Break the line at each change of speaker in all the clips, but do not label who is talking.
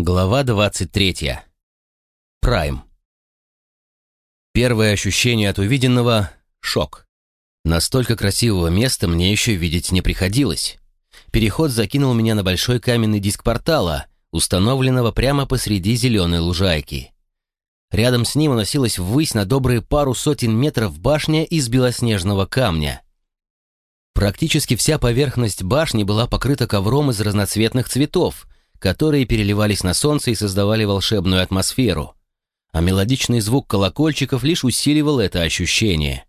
Глава 23. Прайм. Первое ощущение от увиденного — шок. Настолько красивого места мне еще видеть не приходилось. Переход закинул меня на большой каменный диск портала, установленного прямо посреди зеленой лужайки. Рядом с ним уносилась ввысь на добрые пару сотен метров башня из белоснежного камня. Практически вся поверхность башни была покрыта ковром из разноцветных цветов, которые переливались на солнце и создавали волшебную атмосферу, а мелодичный звук колокольчиков лишь усиливал это ощущение.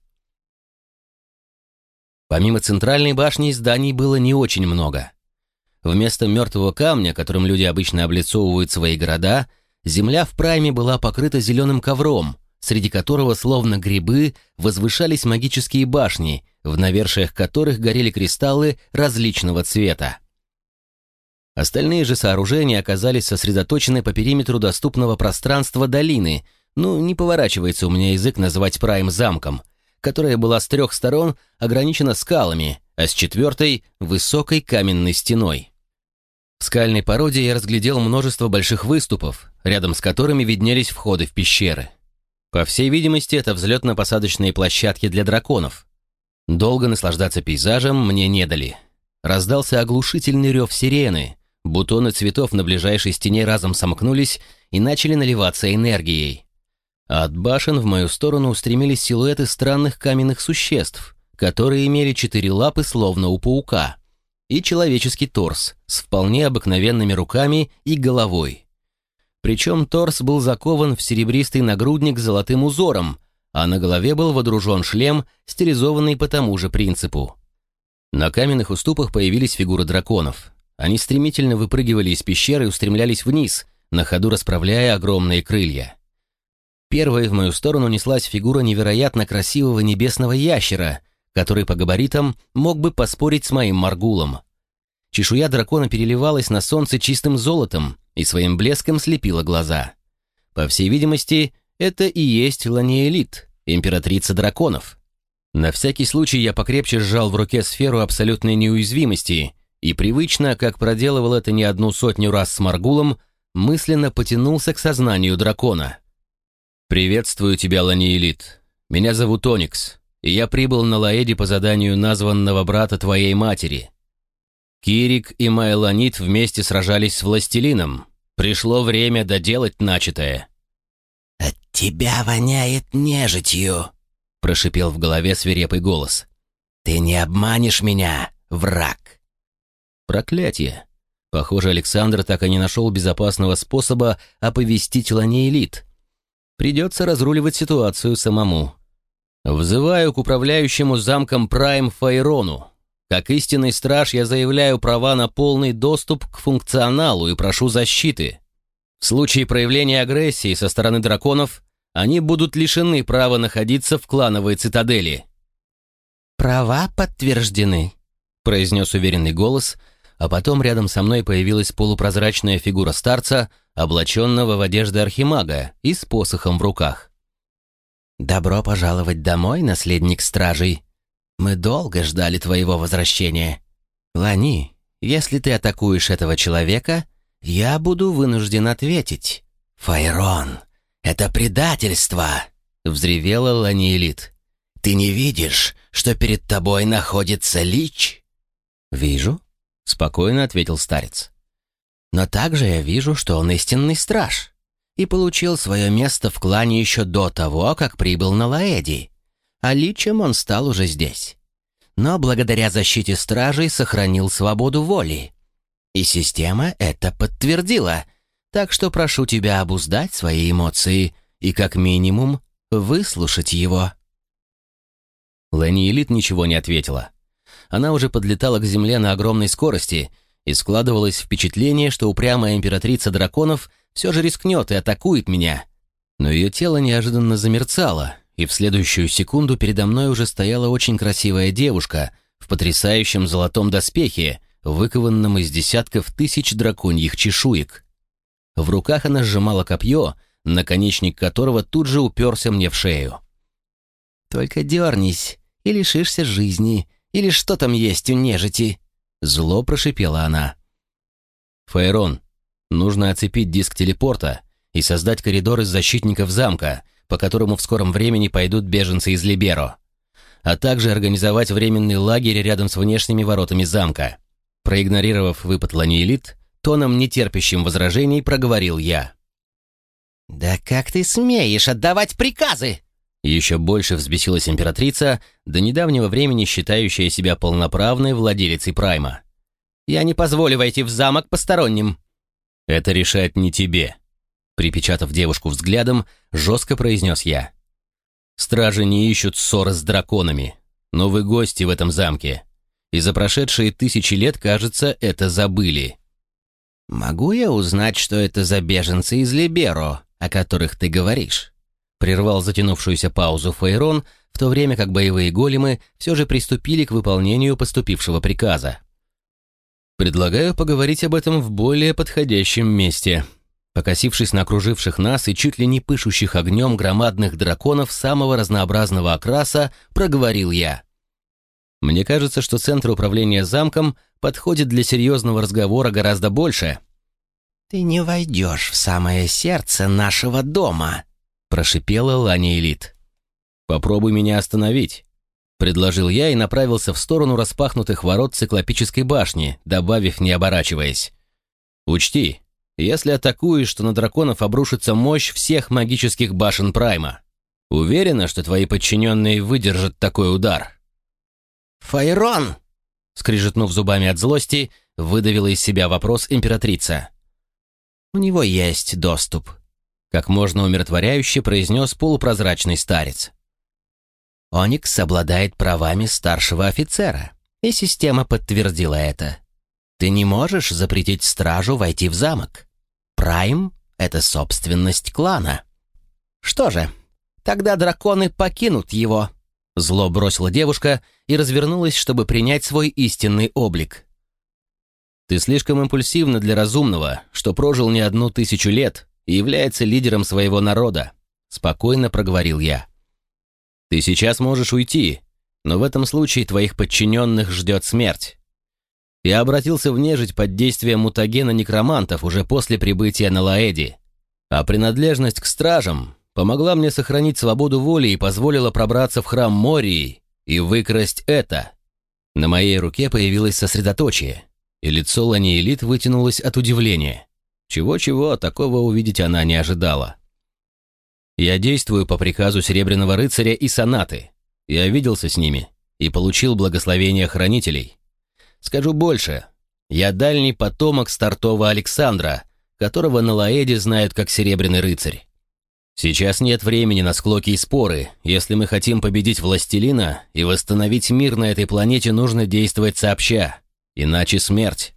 Помимо центральной башни зданий было не очень много. Вместо мертвого камня, которым люди обычно облицовывают свои города, земля в Прайме была покрыта зеленым ковром, среди которого, словно грибы, возвышались магические башни, в навершиях которых горели кристаллы различного цвета. Остальные же сооружения оказались сосредоточены по периметру доступного пространства долины, не поворачивается у меня язык назвать Прайм замком, которая была с 3 сторон ограничена скалами, а с 4 — высокой каменной стеной. В скальной породе я разглядел множество больших выступов, рядом с которыми виднелись входы в пещеры. По всей видимости, это взлетно-посадочные площадки для драконов. Долго наслаждаться пейзажем мне не дали. Раздался оглушительный рев сирены, бутоны цветов на ближайшей стене разом сомкнулись и начали наливаться энергией. А от башен в мою сторону устремились силуэты странных каменных существ, которые имели 4 лапы, словно у паука, и человеческий торс с вполне обыкновенными руками и головой. Причем торс был закован в серебристый нагрудник с золотым узором, а на голове был водружен шлем, стилизованный по тому же принципу. На каменных уступах появились фигуры драконов. Они стремительно выпрыгивали из пещеры и устремлялись вниз, на ходу расправляя огромные крылья. Первой в мою сторону неслась фигура невероятно красивого небесного ящера, который по габаритам мог бы поспорить с моим Маргулом. Чешуя дракона переливалась на солнце чистым золотом и своим блеском слепила глаза. По всей видимости, это и есть Ланиэлит, императрица драконов. На всякий случай я покрепче сжал в руке сферу абсолютной неуязвимости и привычно, как проделывал это не 100 раз с Маргулом, мысленно потянулся к сознанию дракона. «Приветствую тебя, Ланиэлит. Меня зовут Оникс, и я прибыл на Лаэди по заданию названного брата твоей матери. Кирик и Маэланит вместе сражались с Властелином. Пришло время доделать начатое».
«От тебя воняет нежитью», — прошипел в голове свирепый голос. «Ты не обманешь меня, враг».
Проклятие. Похоже, Александр так и не нашел безопасного способа оповестить Ланиэлит. Придется разруливать ситуацию самому. Взываю к управляющему замком Прайм Файрону. Как истинный страж я заявляю права на полный доступ к функционалу и прошу защиты. В случае проявления агрессии со стороны драконов они будут лишены права находиться в клановой цитадели.
«Права подтверждены», — произнес уверенный голос, а потом рядом со мной появилась полупрозрачная фигура старца, облаченного в одежды архимага и с посохом в руках. «Добро пожаловать домой, наследник стражей. Мы долго ждали твоего возвращения. Лани, если ты атакуешь этого человека, я буду вынужден ответить». «Файрон, это предательство!» — взревела Ланиэлит. «Ты не видишь, что перед тобой находится лич?»
«Вижу», — спокойно ответил старец.
«Но также я вижу, что он истинный страж и получил свое место в клане еще до того, как прибыл на Лаэди, а личем он стал уже здесь. Но благодаря защите стражей сохранил свободу воли. И система это подтвердила, так что прошу тебя обуздать свои эмоции и, как минимум, выслушать его».
Ланиэлит ничего не ответила. Она уже подлетала к земле на огромной скорости, и складывалось впечатление, что упрямая императрица драконов все же рискнет и атакует меня. Но ее тело неожиданно замерцало, и в следующую секунду передо мной уже стояла очень красивая девушка в потрясающем золотом доспехе, выкованном из десятков тысяч драконьих чешуек. В руках она сжимала копье, наконечник которого тут же уперся мне в шею.
«Только дернись, и лишишься жизни, или что там есть у нежити?»
Зло прошипела она. «Файрон, Нужно оцепить диск телепорта и создать коридор из защитников замка, по которому в скором времени пойдут беженцы из Либеро, а также организовать временный лагерь рядом с внешними воротами замка. Проигнорировав выпад Ланиэлит, тоном, нетерпящим возражений, проговорил я.
«Да как ты смеешь отдавать приказы?»
Еще больше взбесилась императрица, до недавнего времени считающая себя полноправной владелицей Прайма.
«Я не позволю войти в замок посторонним».
«Это решать не тебе», — припечатав девушку взглядом, жестко произнес я. «Стражи не ищут ссоры с драконами, но вы гости в этом замке, и за прошедшие 1000 лет, кажется, это забыли».
«Могу я узнать, что это за беженцы из Либеро, о которых ты говоришь?»
Прервал затянувшуюся паузу Фейрон, в то время как боевые големы все же приступили к выполнению поступившего приказа. «Предлагаю поговорить об этом в более подходящем месте». Покосившись на окруживших нас и чуть ли не пышущих огнем громадных драконов самого разнообразного окраса, проговорил я. «Мне кажется, что центр управления замком подходит для серьезного разговора гораздо больше».
«Ты не войдешь в самое сердце нашего дома», — прошипела Ланиэлит.
«Попробуй меня остановить», — предложил я и направился в сторону распахнутых ворот циклопической башни, добавив, не оборачиваясь. «Учти, если атакуешь, то на драконов обрушится мощь всех магических башен Прайма. Уверена, что твои подчиненные выдержат такой удар?»
«Фейрон!» — скрижетнув зубами от злости, выдавила из себя вопрос императрица. «У него есть доступ», — как можно умиротворяюще произнес полупрозрачный старец. «Оникс обладает правами старшего офицера, и система подтвердила это. Ты не можешь запретить стражу войти в замок. Прайм — это собственность клана». «Что же, тогда драконы покинут его», — зло бросила девушка и развернулась, чтобы принять свой истинный облик.
«Ты слишком импульсивна для разумного, что прожил не 1000 лет и является лидером своего народа», — спокойно проговорил я. «Ты сейчас можешь уйти, но в этом случае твоих подчиненных ждет смерть. Я обратился в нежить под действием мутагена некромантов уже после прибытия на Лаэди, а принадлежность к стражам помогла мне сохранить свободу воли и позволила пробраться в храм Мории и выкрасть это». На моей руке появилось сосредоточие, и лицо Ланиэлит вытянулось от удивления. Чего-чего, такого увидеть она не ожидала. «Я действую по приказу Серебряного рыцаря и Сонаты. Я виделся с ними и получил благословение хранителей. Скажу больше, я дальний потомок стартового Александра, которого на Лаэде знают как Серебряный рыцарь. Сейчас нет времени на склоки и споры. Если мы хотим победить властелина и восстановить мир на этой планете, нужно действовать сообща, иначе смерть».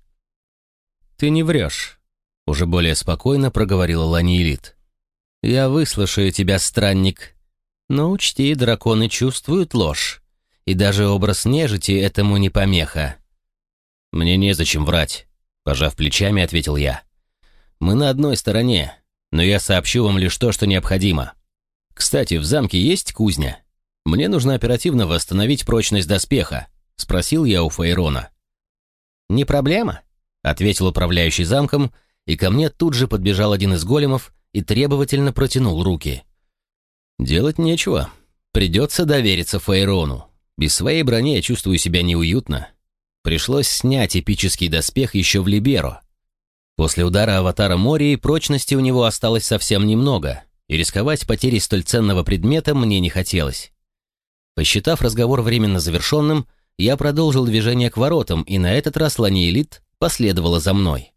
«Ты не врешь», — уже более спокойно проговорила Ланиэлит. «Я выслушаю тебя, странник. Но учти, драконы чувствуют ложь, и даже образ нежити этому не помеха». «Мне незачем врать», — пожав плечами, ответил я. «Мы на одной стороне, но я сообщу вам лишь то, что необходимо. Кстати, в замке есть кузня? Мне нужно оперативно восстановить прочность доспеха», — спросил я у Фейрона.
«Не проблема», — ответил управляющий замком, и ко мне тут же подбежал один из големов и требовательно протянул руки.
«Делать нечего. Придется довериться Фейрону. Без своей брони я чувствую себя неуютно. Пришлось снять эпический доспех еще в Либеро. После удара аватара Мории прочности у него осталось совсем немного, и рисковать потерей столь ценного предмета мне не хотелось. Посчитав разговор временно завершенным, я продолжил движение к воротам, и на этот раз Ланиэлит последовала за мной.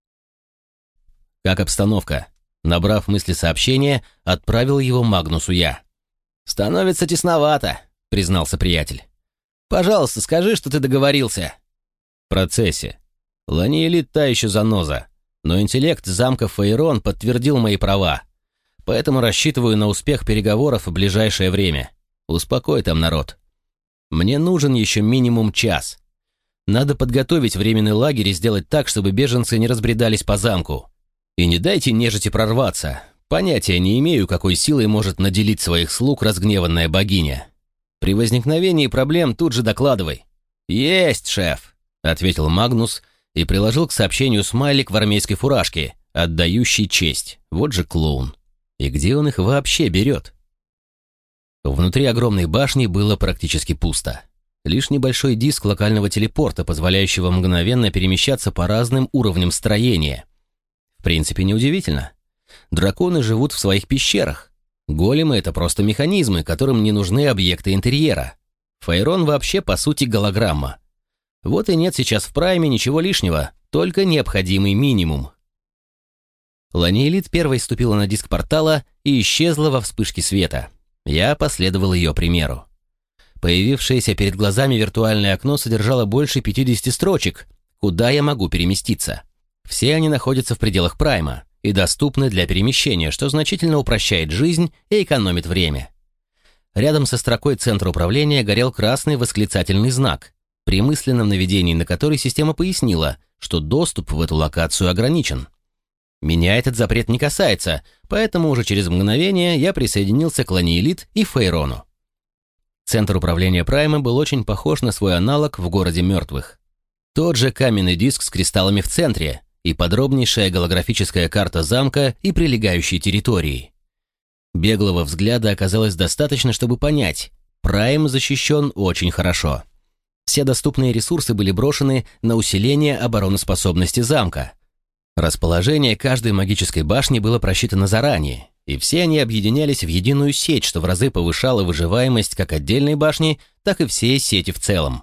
«Как обстановка?» Набрав мысли сообщения, отправил его Магнусу я.
«Становится тесновато», — признался приятель. «Пожалуйста, скажи, что ты договорился».
«В процессе. Ланиэлит та еще заноза, но интеллект замка Фейрон подтвердил мои права, поэтому рассчитываю на успех переговоров в ближайшее время. Успокой там народ. Мне нужен еще минимум час. Надо подготовить временный лагерь и сделать так, чтобы беженцы не разбредались по замку. И не дайте нежити прорваться. Понятия не имею, какой силой может наделить своих слуг разгневанная богиня. При возникновении проблем тут же докладывай».
«Есть, шеф», — ответил Магнус и приложил к сообщению смайлик в армейской фуражке,
отдающий честь. Вот же клоун. И где он их вообще берет? Внутри огромной башни было практически пусто. Лишь небольшой диск локального телепорта, позволяющего мгновенно перемещаться по разным уровням строения. В принципе, неудивительно. Драконы живут в своих пещерах. Големы — это просто механизмы, которым не нужны объекты интерьера. Фейрон вообще, по сути, голограмма. Вот и нет сейчас в Прайме ничего лишнего, только необходимый минимум. Ланиэлит первой ступила на диск портала и исчезла во вспышке света. Я последовал ее примеру. Появившееся перед глазами виртуальное окно содержало больше 50 строчек, куда я могу переместиться. Все они находятся в пределах Прайма и доступны для перемещения, что значительно упрощает жизнь и экономит время. Рядом со строкой центра управления горел красный восклицательный знак, при мысленном наведении на который система пояснила, что доступ в эту локацию ограничен. Меня этот запрет не касается, поэтому уже через мгновение я присоединился к Ланиэлит и Фейрону. Центр управления Прайма был очень похож на свой аналог в городе мертвых. Тот же каменный диск с кристаллами в центре и подробнейшая голографическая карта замка и прилегающей территории. Беглого взгляда оказалось достаточно, чтобы понять, Прайм защищен очень хорошо. Все доступные ресурсы были брошены на усиление обороноспособности замка. Расположение каждой магической башни было просчитано заранее, и все они объединялись в единую сеть, что в разы повышало выживаемость как отдельной башни, так и всей сети в целом.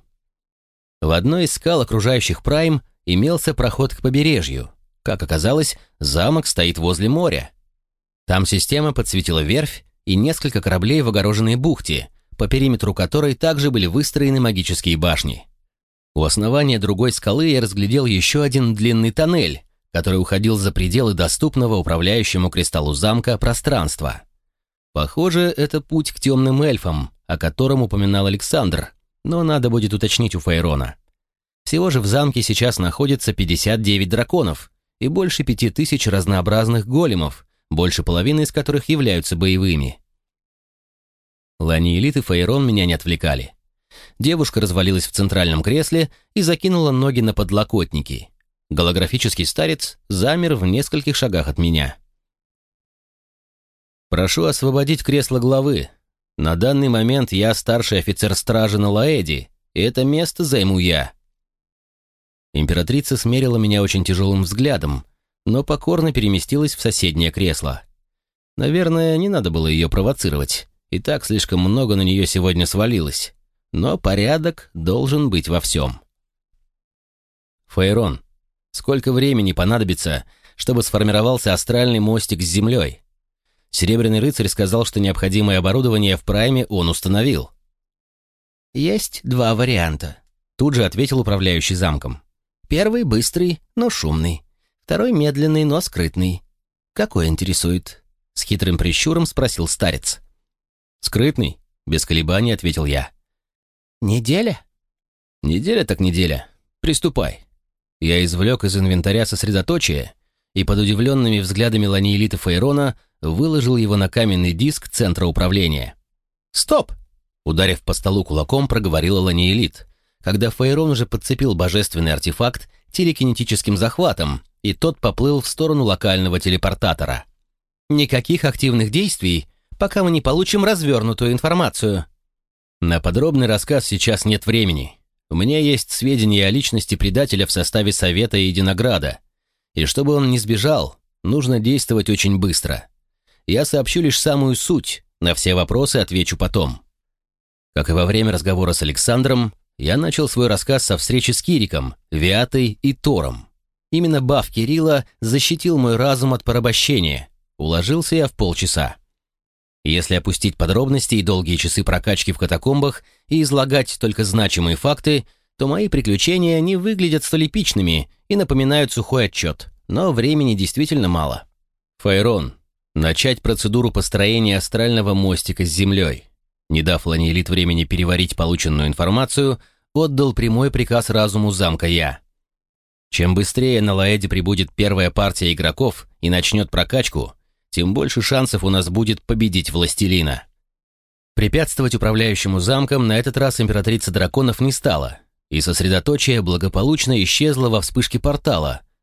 В одной из скал, окружающих Прайм, имелся проход к побережью. Как оказалось, замок стоит возле моря. Там система подсветила верфь и несколько кораблей в огороженной бухте, по периметру которой также были выстроены магические башни. У основания другой скалы я разглядел еще один длинный тоннель, который уходил за пределы доступного управляющему кристаллу замка пространства. Похоже, это путь к темным эльфам, о котором упоминал Александр, но надо будет уточнить у Фейрона. Всего же в замке сейчас находится 59 драконов и больше 5000 разнообразных големов, больше половины из которых являются боевыми. Ланиэлит и Фейрон меня не отвлекали. Девушка развалилась в центральном кресле и закинула ноги на подлокотники. Голографический старец замер в нескольких шагах от меня. «Прошу освободить кресло главы. На данный момент я старший офицер стражи на Лаэди, и это место займу я». Императрица смерила меня очень тяжелым взглядом, но покорно переместилась в соседнее кресло. Наверное, не надо было ее провоцировать, и так слишком много на нее сегодня свалилось. Но порядок должен быть во всем. «Фейрон, сколько времени понадобится, чтобы сформировался астральный мостик с землей?» Серебряный рыцарь сказал, что необходимое оборудование в Прайме он установил.
«Есть два варианта», — тут же ответил управляющий замком. «Первый быстрый, но шумный. Второй медленный, но скрытный. Какой интересует?» — с хитрым прищуром спросил старец.
«Скрытный», — без колебаний ответил я.
«Неделя?»
«Неделя так неделя. Приступай». Я извлек из инвентаря сосредоточие и под удивленными взглядами Ланиэлит и Фейрона выложил его на каменный диск центра управления.
«Стоп!»
— ударив по столу кулаком, проговорила Ланиэлит, когда Фейрон уже подцепил божественный артефакт телекинетическим захватом, и тот поплыл в сторону локального телепортатора.
«Никаких активных действий, пока мы не получим развернутую информацию».
На подробный рассказ сейчас нет времени. У меня есть сведения о личности предателя в составе Совета Единограда. И чтобы он не сбежал, нужно действовать очень быстро. Я сообщу лишь самую суть, на все вопросы отвечу потом. Как и во время разговора с Александром, я начал свой рассказ со встречи с Кириком, Виатой и Тором. Именно баф Кирилла защитил мой разум от порабощения. Уложился я в полчаса. Если опустить подробности и долгие часы прокачки в катакомбах и излагать только значимые факты, то мои приключения не выглядят столь эпичными и напоминают сухой отчет, но времени действительно мало. Фейрон, начать процедуру построения астрального мостика с землей. Не дав Ланиэлит времени переварить полученную информацию, отдал прямой приказ разуму замка я. Чем быстрее на Лаэде прибудет первая партия игроков и начнет прокачку, тем больше шансов у нас будет победить властелина. Препятствовать управляющему замком на этот раз императрица драконов не стала, и сосредоточие благополучно исчезло во вспышке портала,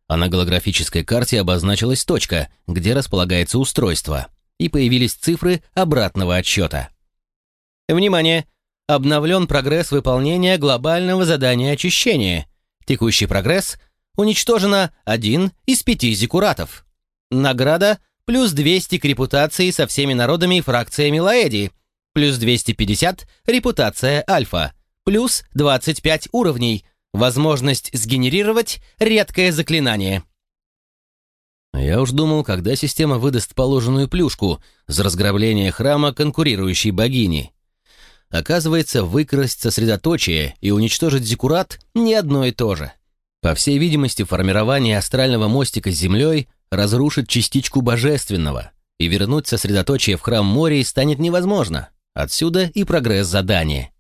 а на голографической карте обозначилась точка, где располагается устройство, и появились цифры обратного отсчета. Внимание! Обновлен прогресс выполнения глобального задания очищения. Текущий прогресс — уничтожено 1 из 5 зиккуратов. Награда — плюс 200 к репутации со всеми народами и фракциями Лаэди, плюс 250 репутация Альфа, плюс 25 уровней, возможность сгенерировать редкое заклинание. Я уж думал, когда система выдаст положенную плюшку за разграбление храма конкурирующей богини. Оказывается, выкрасть сосредоточие и уничтожить зиккурат — не одно и то же. По всей видимости, формирование астрального мостика с землей разрушит частичку божественного, и вернуть сосредоточие в храм Мории станет невозможно. Отсюда и прогресс задания.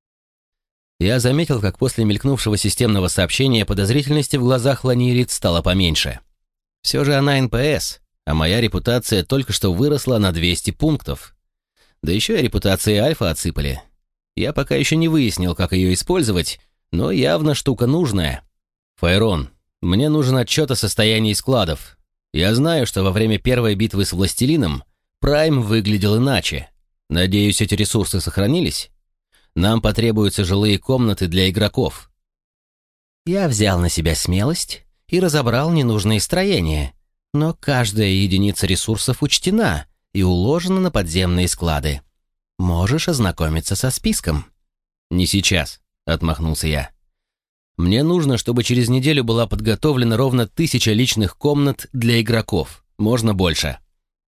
Я заметил, как после мелькнувшего системного сообщения подозрительности в глазах Ланиэлит стало поменьше. Все же она НПС, а моя репутация только что выросла на 200 пунктов. Да еще и репутации Альфа отсыпали. Я пока еще не выяснил, как ее использовать, но явно штука нужная. Файрон, мне нужен отчет о состоянии складов. Я знаю, что во время первой битвы с Властелином Прайм выглядел иначе. Надеюсь, эти ресурсы сохранились? Нам потребуются жилые комнаты для игроков. Я взял на себя смелость и разобрал ненужные строения, но каждая единица ресурсов учтена и уложена на подземные склады. Можешь ознакомиться со списком. «Не сейчас», — отмахнулся я. «Мне нужно, чтобы через неделю была подготовлена ровно 1000 личных комнат для игроков, можно больше».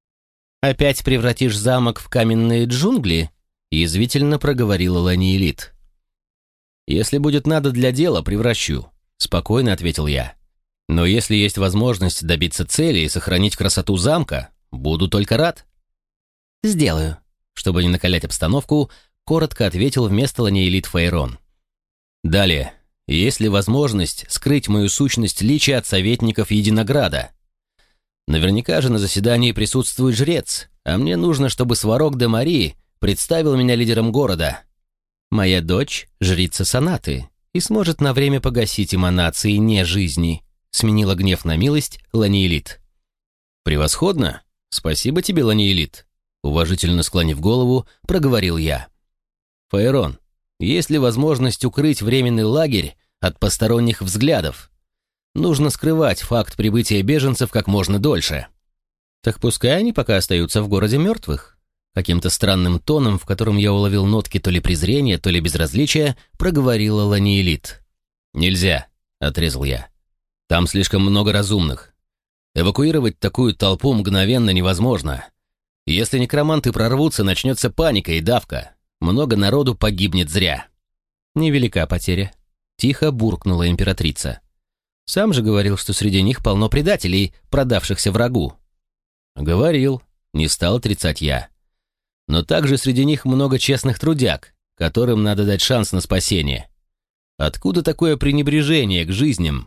«Опять превратишь замок в каменные джунгли?» — язвительно проговорила Ланиэлит. «Если будет надо для дела, превращу», — спокойно ответил я. «Но если есть возможность добиться цели и сохранить красоту замка, буду только рад». «Сделаю», — чтобы не накалять обстановку, коротко ответил вместо Ланиэлит Фейрон. «Далее. Есть ли возможность скрыть мою сущность лича от советников Единограда? Наверняка же на заседании присутствует жрец, а мне нужно, чтобы Сварог де Мари представил меня лидером города. Моя дочь — жрица Сонаты и сможет на время погасить эманации не жизни», — сменила гнев на милость Ланиэлит. «Превосходно. Спасибо тебе, Ланиэлит», — уважительно склонив голову, проговорил я. «Фаэрон, есть ли возможность укрыть временный лагерь от посторонних взглядов? Нужно скрывать факт прибытия беженцев как можно дольше». «Так пускай они пока остаются в городе мертвых». Каким-то странным тоном, в котором я уловил нотки то ли презрения, то ли безразличия, проговорила Ланиэлит. «Нельзя», — отрезал я. «Там слишком много разумных. Эвакуировать такую толпу мгновенно невозможно. Если некроманты прорвутся, начнется паника и давка. Много народу погибнет зря». «Невелика потеря», — тихо буркнула императрица. «Сам же говорил, что среди них полно предателей, продавшихся врагу». «Говорил», — не стал отрицать я. «Но также среди них много честных трудяг, которым надо дать шанс на спасение. Откуда такое пренебрежение к жизням?»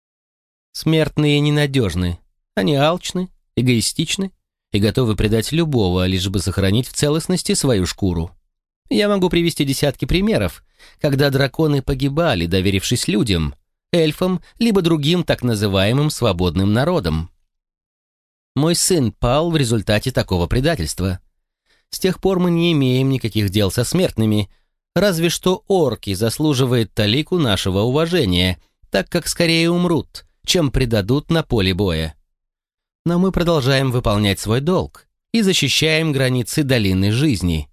«Смертные ненадежны. Они алчны, эгоистичны и готовы предать любого, лишь бы сохранить в целостности свою шкуру. Я могу привести десятки примеров, когда драконы погибали, доверившись людям, эльфам, либо другим так называемым свободным народам. Мой сын пал в результате такого предательства. С тех пор мы не имеем никаких дел со смертными, разве что орки заслуживают талику нашего уважения, так как скорее умрут, чем предадут на поле боя. Но мы продолжаем выполнять свой долг и защищаем границы долины жизни».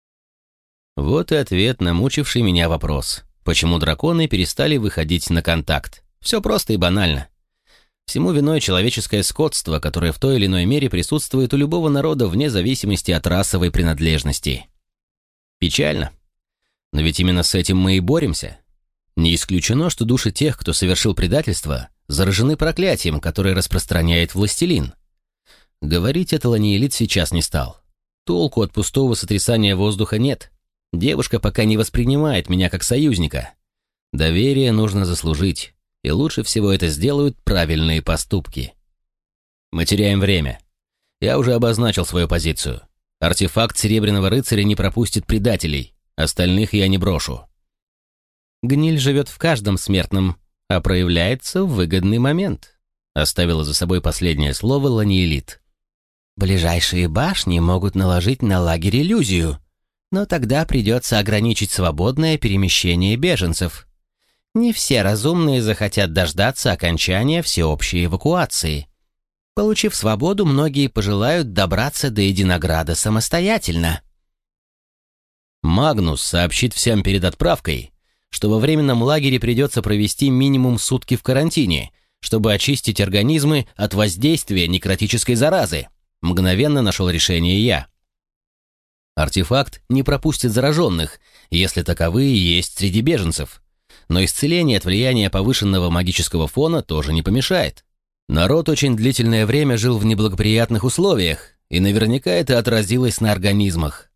Вот и ответ на мучивший меня вопрос, почему драконы перестали выходить на контакт. Все просто и банально. Всему виной человеческое скотство, которое в той или иной мере присутствует у любого народа вне зависимости от расовой принадлежности. Печально. Но ведь именно с этим мы и боремся. Не исключено, что души тех, кто совершил предательство, заражены проклятием, которое распространяет властелин. Говорить это Ланиэлит сейчас не стал. Толку от пустого сотрясания воздуха нет. Девушка пока не воспринимает меня как союзника. Доверие нужно заслужить, и лучше всего это сделают правильные поступки. Мы теряем время. Я уже обозначил свою позицию. Артефакт Серебряного Рыцаря не пропустит предателей, остальных я не брошу. Гниль живет в каждом смертном, а проявляется в выгодный момент. оставила за собой последнее слово Ланиэлит.
Ближайшие башни могут наложить на лагерь иллюзию, но тогда придется ограничить свободное перемещение беженцев. Не все разумные захотят дождаться окончания всеобщей эвакуации. Получив свободу, многие пожелают добраться до Единограда самостоятельно.
Магнус сообщит всем перед отправкой, что во временном лагере придется провести минимум сутки в карантине, чтобы очистить организмы от воздействия некротической заразы. Мгновенно нашел решение я. Артефакт не пропустит зараженных, если таковые есть среди беженцев. Но исцеление от влияния повышенного магического фона тоже не помешает. Народ очень длительное время жил в неблагоприятных условиях, и наверняка это отразилось на организмах.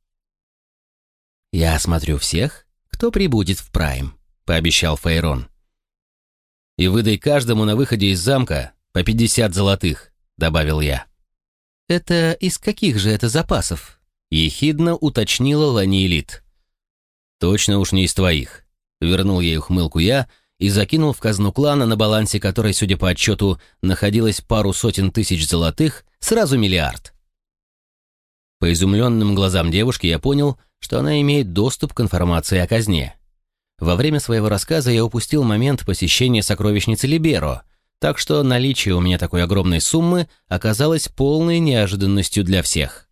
«Я осмотрю всех, кто прибудет в Прайм», — пообещал Фейрон.
«И выдай каждому на выходе из замка по 50 золотых», — добавил я.
«Это из каких же это запасов?»
— ехидно уточнила Ланиэлит. «Точно уж не из твоих», — вернул ей ухмылку я и закинул в казну клана, на балансе которой, судя по отчету, находилось пару сотен тысяч золотых, сразу миллиард. По изумленным глазам девушки я понял, что она имеет доступ к информации о казне. Во время своего рассказа я упустил момент посещения сокровищницы Либеро, так что наличие у меня такой огромной суммы оказалось полной неожиданностью для всех.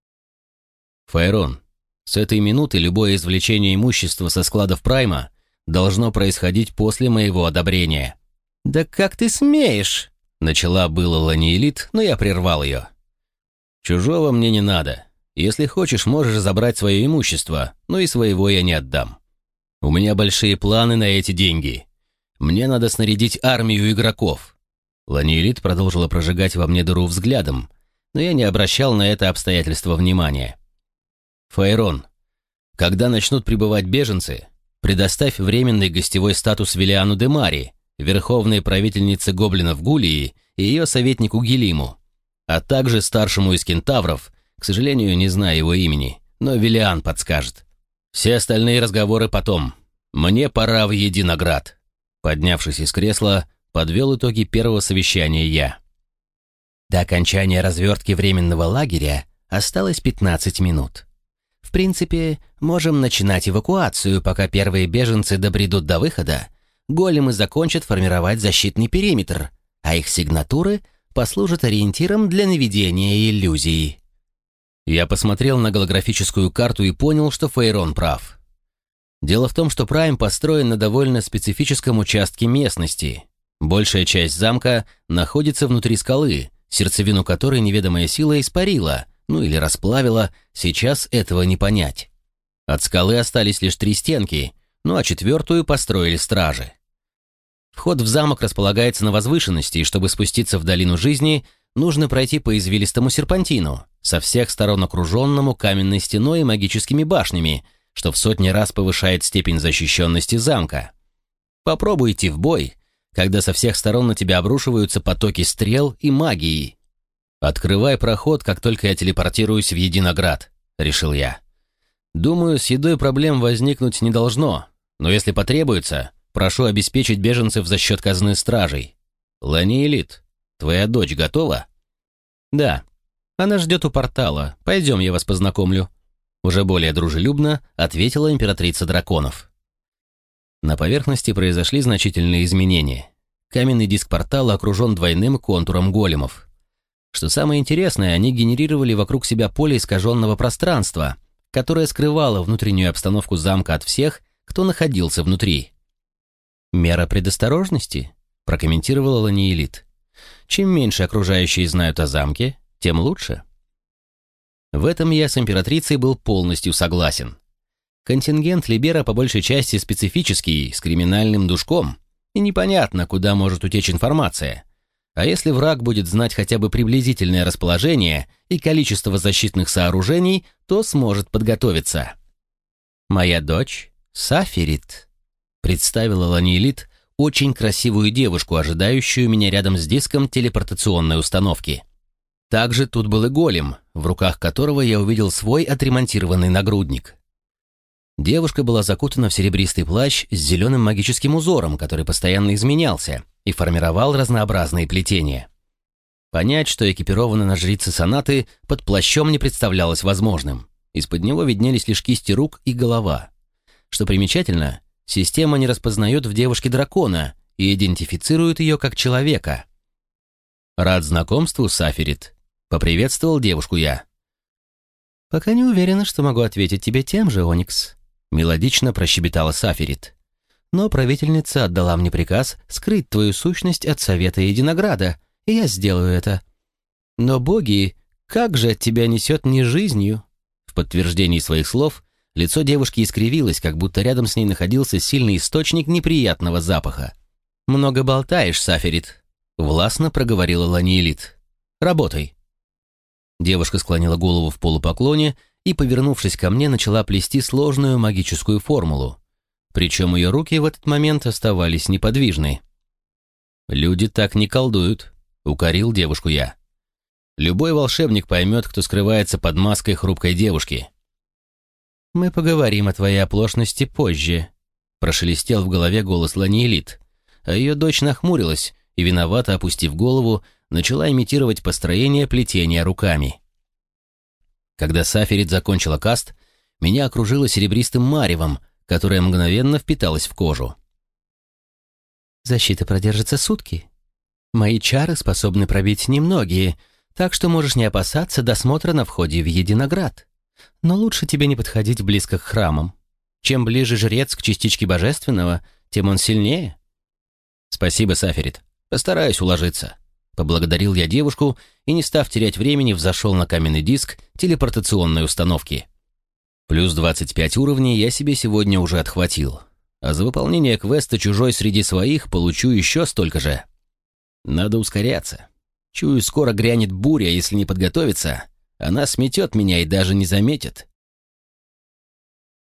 Фейрон, с этой минуты любое извлечение имущества со складов Прайма должно происходить после моего одобрения.
«Да как ты смеешь?»
— начала было Ланиэлит, но я прервал ее. «Чужого мне не надо. Если хочешь, можешь забрать свое имущество, но и своего я не отдам. У меня большие планы на эти деньги. Мне надо снарядить армию игроков». Ланиэлит продолжила прожигать во мне дыру взглядом, но я не обращал на это обстоятельство внимания. «Фейрон, когда начнут прибывать беженцы, предоставь временный гостевой статус Велиану де Мари, верховной правительнице гоблинов Гулии, и ее советнику Гелиму, а также старшему из кентавров, к сожалению, не знаю его имени, но Велиан подскажет. Все остальные разговоры потом. Мне пора в Единоград». Поднявшись из кресла, подвел итоги первого совещания я.
До окончания развертки временного лагеря осталось 15 минут. В принципе, можем начинать эвакуацию, пока первые беженцы добредут до выхода, големы закончат формировать защитный периметр, а их сигнатуры послужат ориентиром для наведения иллюзий.
Я посмотрел на голографическую карту и понял, что Фейрон прав. Дело в том, что Прайм построен на довольно специфическом участке местности. Большая часть замка находится внутри скалы, сердцевину которой неведомая сила испарила, ну или расплавила, сейчас этого не понять. От скалы остались лишь 3 стенки, ну а 4-ю построили стражи. Вход в замок располагается на возвышенности, и чтобы спуститься в долину жизни, нужно пройти по извилистому серпантину, со всех сторон окруженному каменной стеной и магическими башнями, что в сотни раз повышает степень защищенности замка. Попробуй идти в бой, когда со всех сторон на тебя обрушиваются потоки стрел и магии. «Открывай проход, как только я телепортируюсь в Единоград», — решил я. «Думаю, с едой проблем возникнуть не должно, но если потребуется, прошу обеспечить беженцев за счет казны стражей. Ланиэлит, твоя дочь готова?» «Да, она ждет у портала. Пойдем, я вас познакомлю», — уже более дружелюбно ответила императрица драконов. На поверхности произошли значительные изменения. Каменный диск портала окружен двойным контуром големов. Что самое интересное, они генерировали вокруг себя поле искаженного пространства, которое скрывало внутреннюю обстановку замка от всех, кто находился внутри. «Мера предосторожности», — прокомментировала Ланиэлит. «Чем меньше окружающие знают о замке, тем лучше». В этом я с императрицей был полностью согласен. Контингент Либера по большей части специфический, с криминальным душком, и непонятно, куда может утечь информация. А если враг будет знать хотя бы приблизительное расположение и количество защитных сооружений, то сможет подготовиться. «Моя дочь Сафирит», — представила Ланиэлит очень красивую девушку, ожидающую меня рядом с диском телепортационной установки. Также тут был и голем, в руках которого я увидел свой отремонтированный нагрудник. Девушка была закутана в серебристый плащ с зеленым магическим узором, который постоянно изменялся и формировал разнообразные плетения. Понять, что экипирована на жрице сонаты, под плащом не представлялось возможным. Из-под него виднелись лишь кисти рук и голова. Что примечательно, система не распознает в девушке дракона и идентифицирует ее как человека. «Рад знакомству, Сафирит», — поприветствовал девушку я.
«Пока не уверена, что могу ответить тебе тем же, Оникс», — мелодично прощебетала Сафирит. «Но правительница отдала мне приказ скрыть твою сущность от Совета Единограда, и я сделаю это. Но боги, как же от тебя несет не жизнью?» В подтверждении своих слов лицо девушки искривилось, как будто рядом с ней находился сильный источник неприятного запаха. «Много болтаешь, Сафирит», — властно проговорила Ланиэлит. «Работай». Девушка склонила голову в полупоклоне и, повернувшись ко мне, начала плести сложную магическую формулу. Причем ее руки в этот момент оставались неподвижны. «Люди так не колдуют», — укорил девушку я. «Любой волшебник поймет, кто скрывается под маской хрупкой девушки». «Мы поговорим о твоей оплошности позже», — прошелестел в голове голос Ланиэлит, а ее дочь нахмурилась и, виновато опустив голову, начала имитировать построение плетения руками. Когда Сафирит закончила каст, меня окружило серебристым маревом, которое мгновенно впиталось в кожу. «Защита продержится сутки. Мои чары способны пробить немногие, так что можешь не опасаться досмотра на входе в Единоград. Но лучше тебе не подходить близко к храмам. Чем ближе жрец к частичке божественного, тем он сильнее».
«Спасибо, Сафирит. Постараюсь уложиться». Поблагодарил я девушку и, не став терять времени, взошел на каменный диск телепортационной установки. Плюс 25 уровней я себе сегодня уже отхватил, а за выполнение квеста «Чужой среди своих» получу еще столько же. Надо ускоряться. Чую, скоро грянет буря, если не подготовиться. Она сметет меня и даже не заметит.